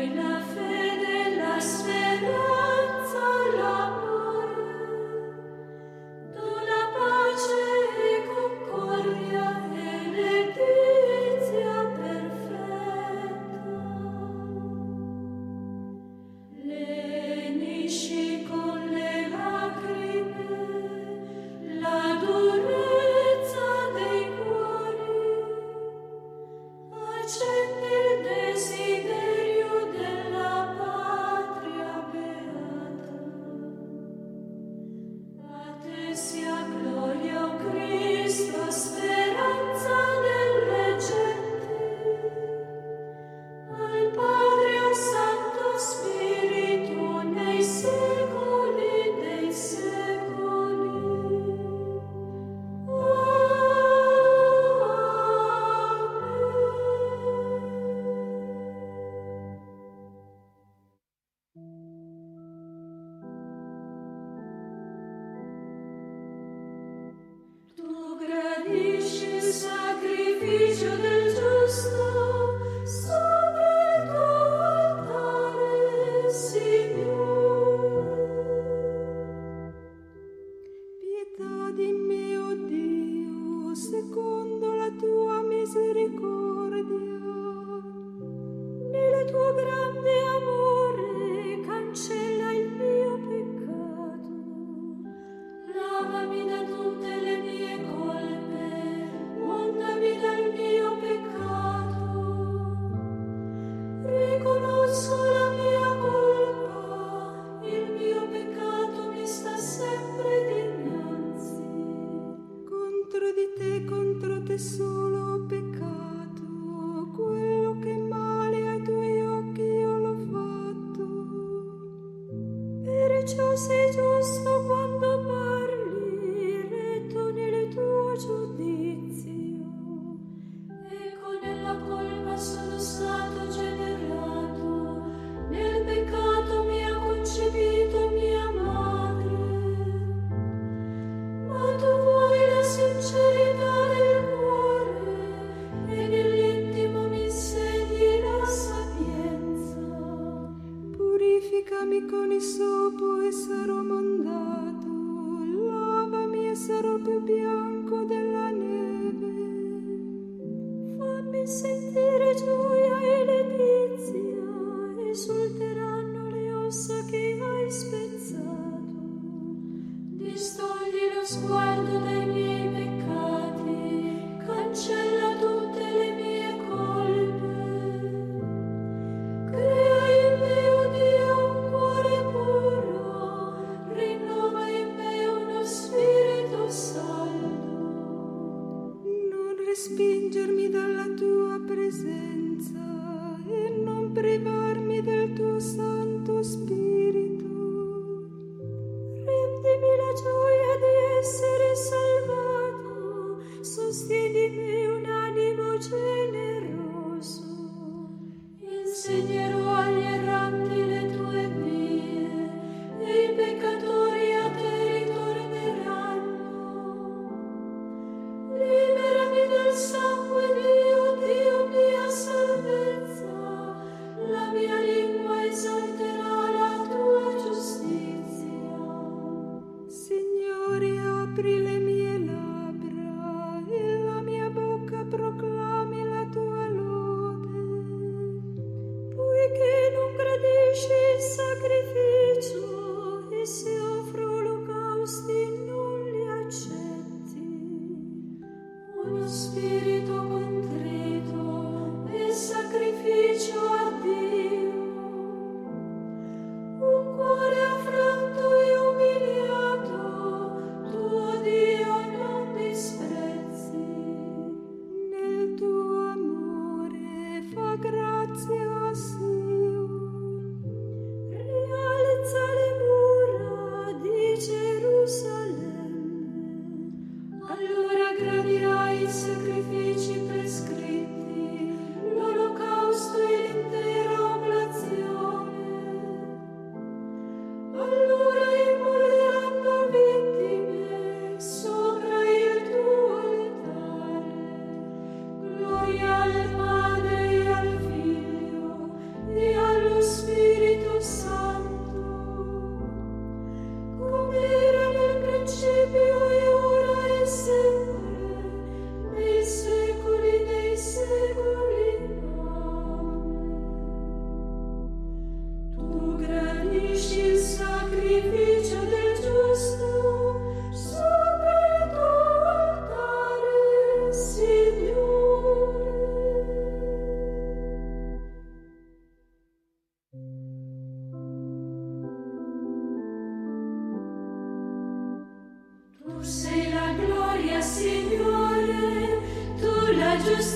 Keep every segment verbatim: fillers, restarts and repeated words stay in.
Rialza le mura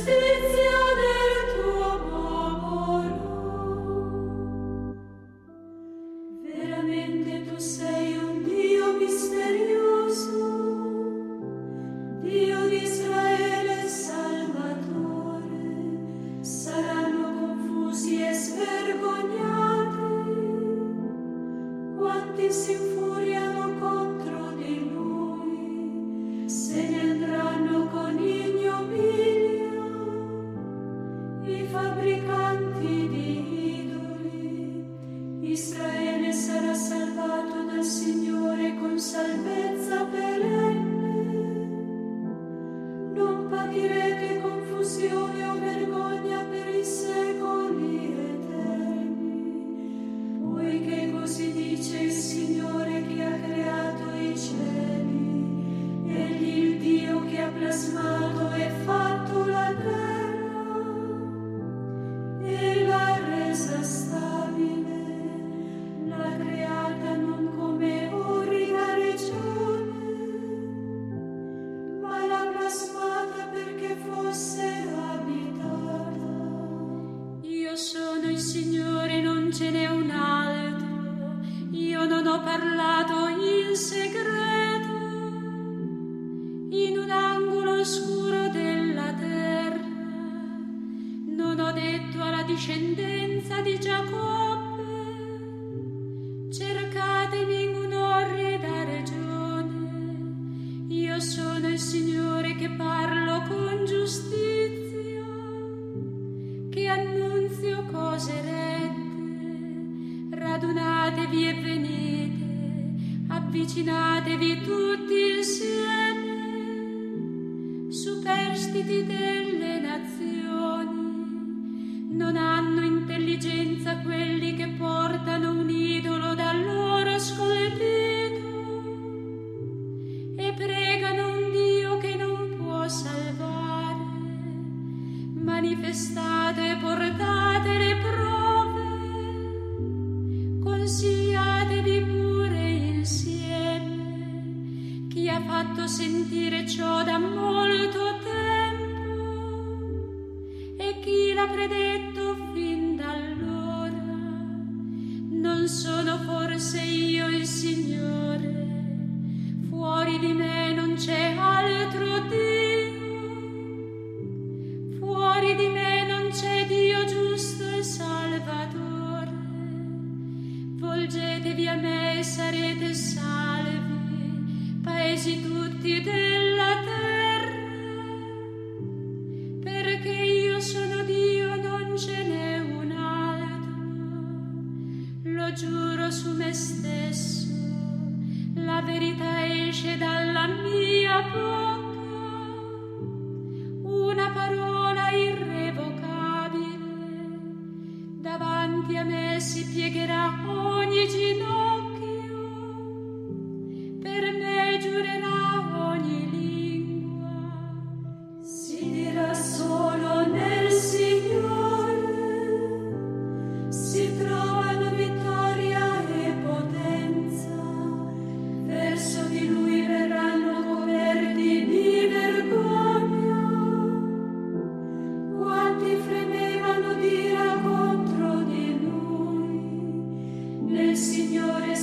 Signore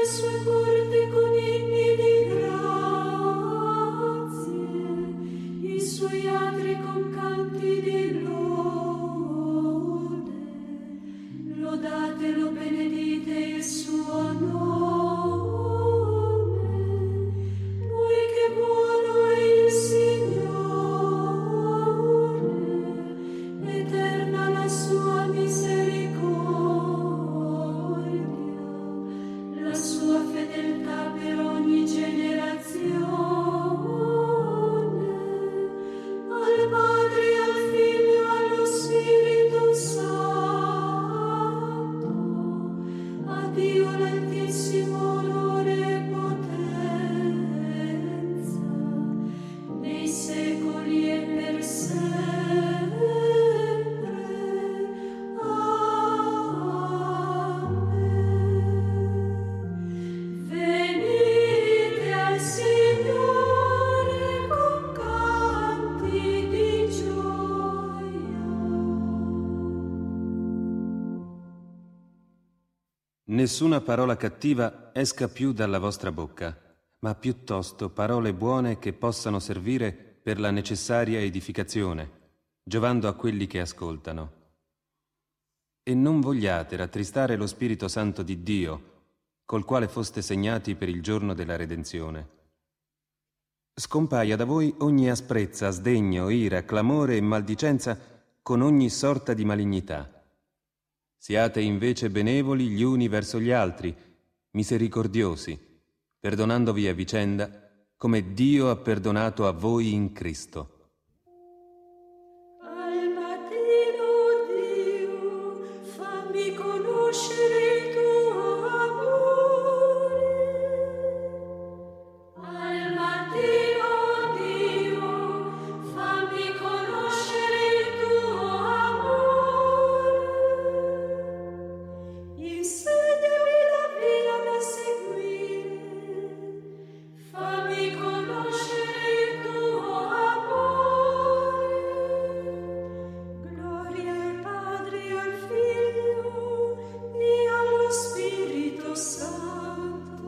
sue corti con inni di grazie, i suoi atri con canti di lode. Lodatelo, benedite il suo nome, poiché buono è il Signore, eterna la sua misericordia, la sua fedeltà per ogni generazione. Al Padre, al Figlio, allo Spirito Santo, a Dio l'Altissimo onore e potenza, nei secoli e per sempre. Amen. Venite al Signore con canti di gioia. Nessuna parola cattiva esca più dalla vostra bocca, ma piuttosto parole buone che possano servire per la necessaria edificazione, giovando a quelli che ascoltano. E non vogliate rattristare lo Spirito Santo di Dio, col quale foste segnati per il giorno della redenzione. Scompaia da voi ogni asprezza, sdegno, ira, clamore e maldicenza con ogni sorta di malignità. Siate invece benevoli gli uni verso gli altri, misericordiosi, perdonandovi a vicenda, come Dio ha perdonato a voi in Cristo. Al mattino, Dio, fammi conoscere il tuo amore. Al mattino, Dio, fammi conoscere il tuo amore. Insegnami la via da seguire, fammi conoscere il tuo amore. Gloria al Padre, al Figlio e allo Spirito Santo.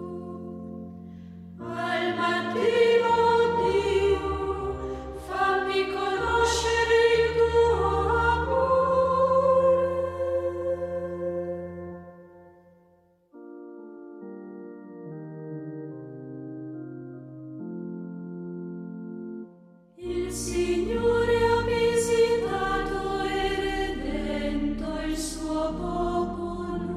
Al mattino, Dio, fammi conoscere il tuo amore. Il Signore ha visitato e redento il suo popolo.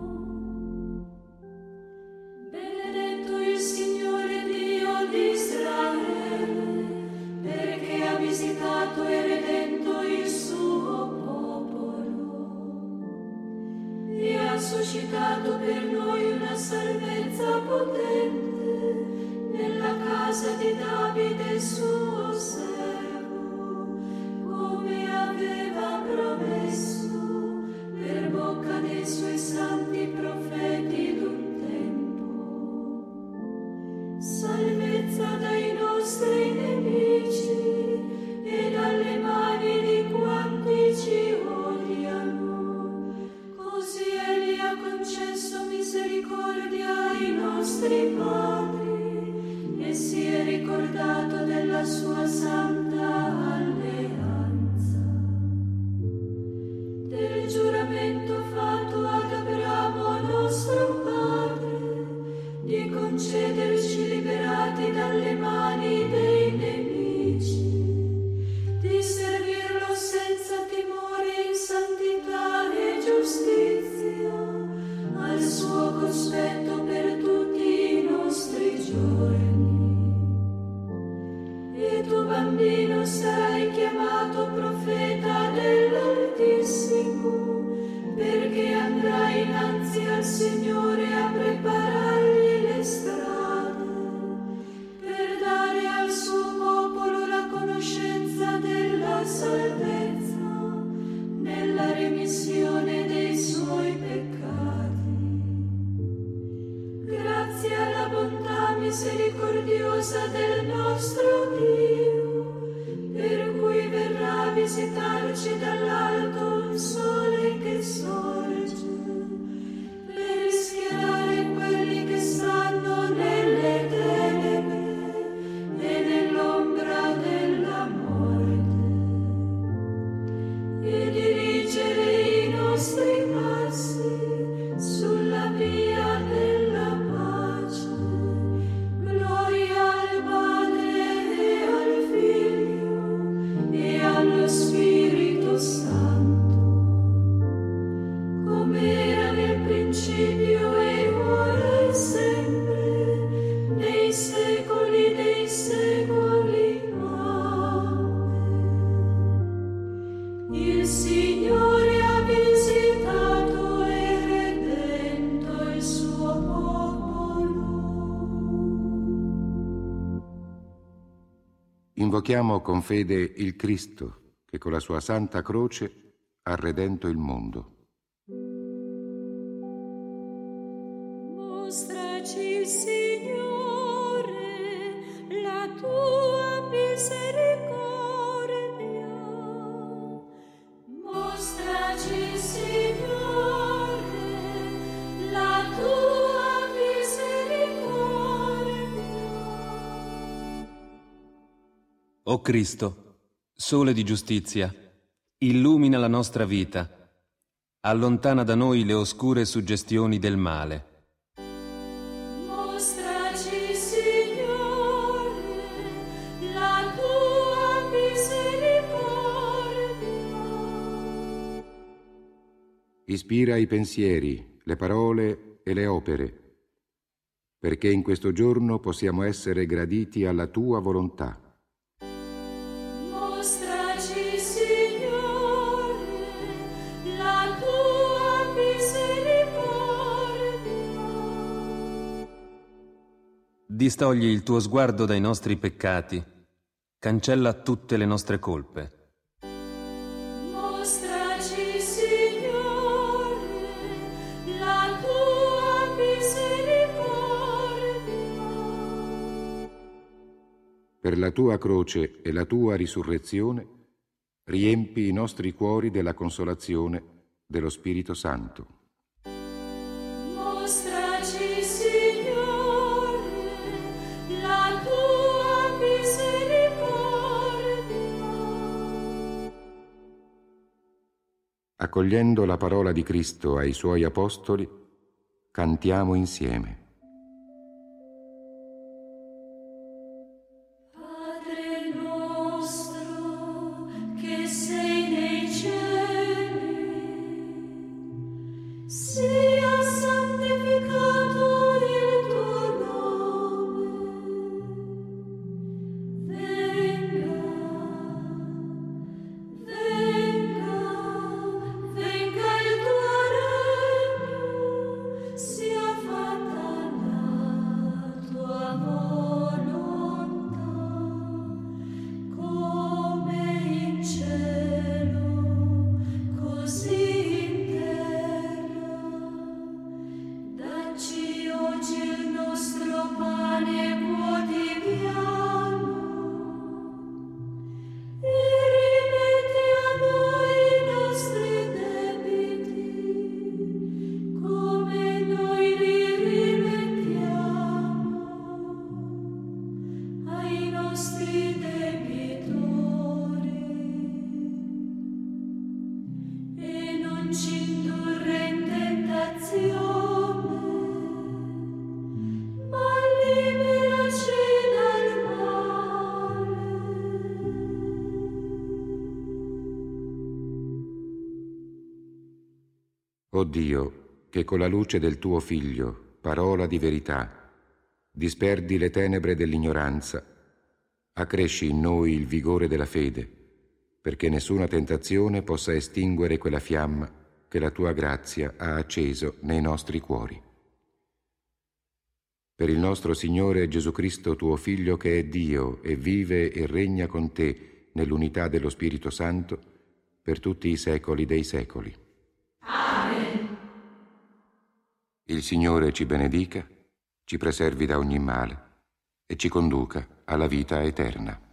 Benedetto il Signore Dio di Israele, perché ha visitato e redento il suo popolo e ha suscitato per noi una salvezza potente nella casa di Davide suo servo, come aveva promesso per bocca dei suoi santi profeti d'un tempo. Salvezza dai nostri nemici e dalle mani di quanti ci odiano. Così Egli ha concesso misericordia ai nostri padri e si è ricordato della sua santa alleanza, del giuramento fatto ad Abramo nostro padre, di concederci liberati dalle mani dei nemici, di servirlo senza timore in santità e giustizia, al suo cospetto per tutti i nostri giorni. E tu, bambino, sarai chiamato profeta dell'Altissimo, perché andrai innanzi al Signore a preparargli le strade, per dare al suo popolo la conoscenza della salvezza, nella remissione dei suoi peccati. Grazie alla bontà misericordiosa del nostro Dio, per cui verrà a visitarci dall'alto un sole che sorge, per rischiarare quelli Invochiamo con fede il Cristo, che con la sua santa croce ha redento il mondo. Mostraci, Signore, la tua misericordia. Mostraci, Signore, la tua misericordia. O Cristo, sole di giustizia, illumina la nostra vita, allontana da noi le oscure suggestioni del male. Mostraci, Signore, la tua misericordia. Ispira i pensieri, le parole e le opere, perché in questo giorno possiamo essere graditi alla tua volontà. Mostraci, Signore, la tua misericordia. Distogli il tuo sguardo dai nostri peccati, cancella tutte le nostre colpe. Mostraci, Signore, la tua misericordia. Per la tua croce e la tua risurrezione, riempi i nostri cuori della consolazione dello Spirito Santo. Mostraci, Signore, la tua misericordia. Accogliendo la parola di Cristo ai Suoi Apostoli, cantiamo insieme. Padre nostro, che sei nei cieli, sia santificato il tuo nome. Venga, venga, venga il tuo regno, sia fatta la tua volontà, come in cielo, così in terra. Dacci oggi il nostro pane quotidiano e rimetti a noi i nostri debiti, come noi li rimettiamo ai nostri debitori. E non ci indurre in tentazione, ma liberaci dal male. O Dio, che con la luce del tuo Figlio, parola di verità, disperdi le tenebre dell'ignoranza, accresci in noi il vigore della fede, perché nessuna tentazione possa estinguere quella fiamma che la tua grazia ha acceso nei nostri cuori. Per il nostro Signore Gesù Cristo, tuo Figlio, che è Dio e vive e regna con te nell'unità dello Spirito Santo, per tutti i secoli dei secoli. Amen. Il Signore ci benedica, ci preservi da ogni male e ci conduca alla vita eterna.